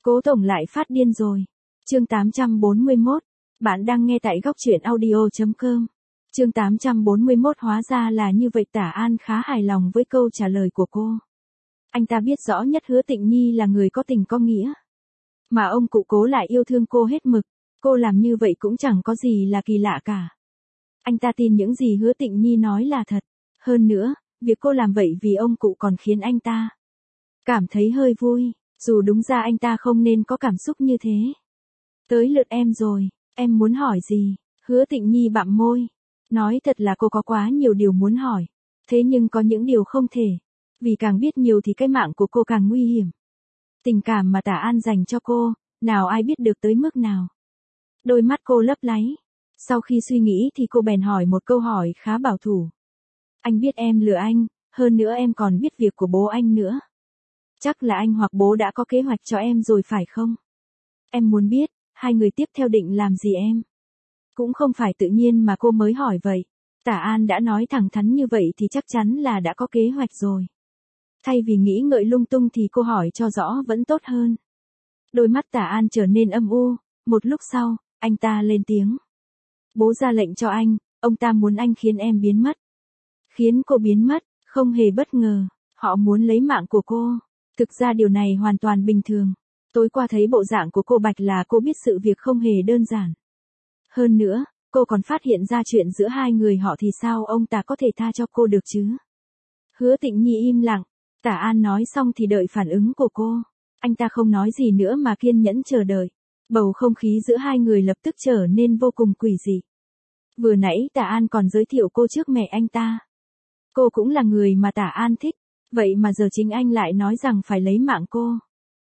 Cố Tổng lại phát điên rồi. Chương 841. Bạn đang nghe tại góc truyện audio.com. Chương 841 hóa ra là như vậy. Tả An khá hài lòng với câu trả lời của cô. Anh ta biết rõ nhất Hứa Tịnh Nhi là người có tình có nghĩa. Mà ông cụ Cố lại yêu thương cô hết mực. Cô làm như vậy cũng chẳng có gì là kỳ lạ cả. Anh ta tin những gì Hứa Tịnh Nhi nói là thật. Hơn nữa, việc cô làm vậy vì ông cụ còn khiến anh ta cảm thấy hơi vui. Dù đúng ra anh ta không nên có cảm xúc như thế. Tới lượt em rồi, em muốn hỏi gì? Hứa Tịnh Nhi bặm môi. Nói thật là cô có quá nhiều điều muốn hỏi. Thế nhưng có những điều không thể. Vì càng biết nhiều thì cái mạng của cô càng nguy hiểm. Tình cảm mà Tả An dành cho cô, nào ai biết được tới mức nào. Đôi mắt cô lấp láy. Sau khi suy nghĩ thì cô bèn hỏi một câu hỏi khá bảo thủ. Anh biết em lừa anh, hơn nữa em còn biết việc của bố anh nữa. Chắc là anh hoặc bố đã có kế hoạch cho em rồi phải không? Em muốn biết, hai người tiếp theo định làm gì em? Cũng không phải tự nhiên mà cô mới hỏi vậy. Tả An đã nói thẳng thắn như vậy thì chắc chắn là đã có kế hoạch rồi. Thay vì nghĩ ngợi lung tung thì cô hỏi cho rõ vẫn tốt hơn. Đôi mắt Tả An trở nên âm u, một lúc sau, anh ta lên tiếng. Bố ra lệnh cho anh, ông ta muốn anh khiến em biến mất. Khiến cô biến mất, không hề bất ngờ, họ muốn lấy mạng của cô. Thực ra điều này hoàn toàn bình thường. Tối qua thấy bộ dạng của cô Bạch là cô biết sự việc không hề đơn giản. Hơn nữa, cô còn phát hiện ra chuyện giữa hai người họ thì sao ông ta có thể tha cho cô được chứ? Hứa Tịnh Nhi im lặng, Tả An nói xong thì đợi phản ứng của cô. Anh ta không nói gì nữa mà kiên nhẫn chờ đợi. Bầu không khí giữa hai người lập tức trở nên vô cùng quỷ dị. Vừa nãy Tả An còn giới thiệu cô trước mẹ anh ta. Cô cũng là người mà Tả An thích. Vậy mà giờ chính anh lại nói rằng phải lấy mạng cô.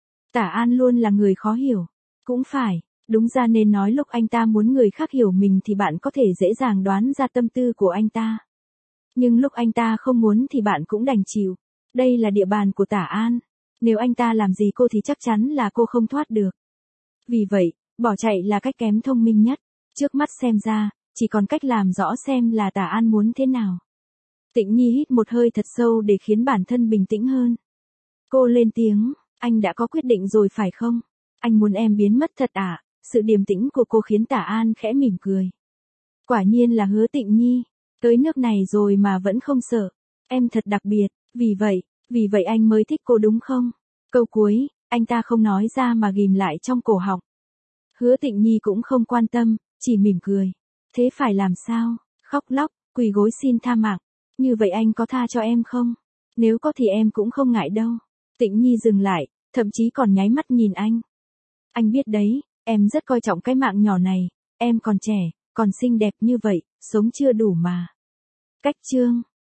Tả An luôn là người khó hiểu. Cũng phải, đúng ra nên nói lúc anh ta muốn người khác hiểu mình thì bạn có thể dễ dàng đoán ra tâm tư của anh ta. Nhưng lúc anh ta không muốn thì bạn cũng đành chịu. Đây là địa bàn của Tả An. Nếu anh ta làm gì cô thì chắc chắn là cô không thoát được. Vì vậy, bỏ chạy là cách kém thông minh nhất. Trước mắt xem ra, chỉ còn cách làm rõ xem là Tả An muốn thế nào. Tịnh Nhi hít một hơi thật sâu để khiến bản thân bình tĩnh hơn. Cô lên tiếng, anh đã có quyết định rồi phải không? Anh muốn em biến mất thật à? Sự điềm tĩnh của cô khiến Tả An khẽ mỉm cười. Quả nhiên là Hứa Tịnh Nhi. Tới nước này rồi mà vẫn không sợ. Em thật đặc biệt, vì vậy anh mới thích cô đúng không? Câu cuối, anh ta không nói ra mà ghim lại trong cổ họng. Hứa Tịnh Nhi cũng không quan tâm, chỉ mỉm cười. Thế phải làm sao? Khóc lóc, quỳ gối xin tha mạng. Như vậy anh có tha cho em không? Nếu có thì em cũng không ngại đâu. Tịnh Nhi dừng lại, thậm chí còn nháy mắt nhìn anh. Anh biết đấy, em rất coi trọng cái mạng nhỏ này. Em còn trẻ, còn xinh đẹp như vậy, sống chưa đủ mà. Cách chương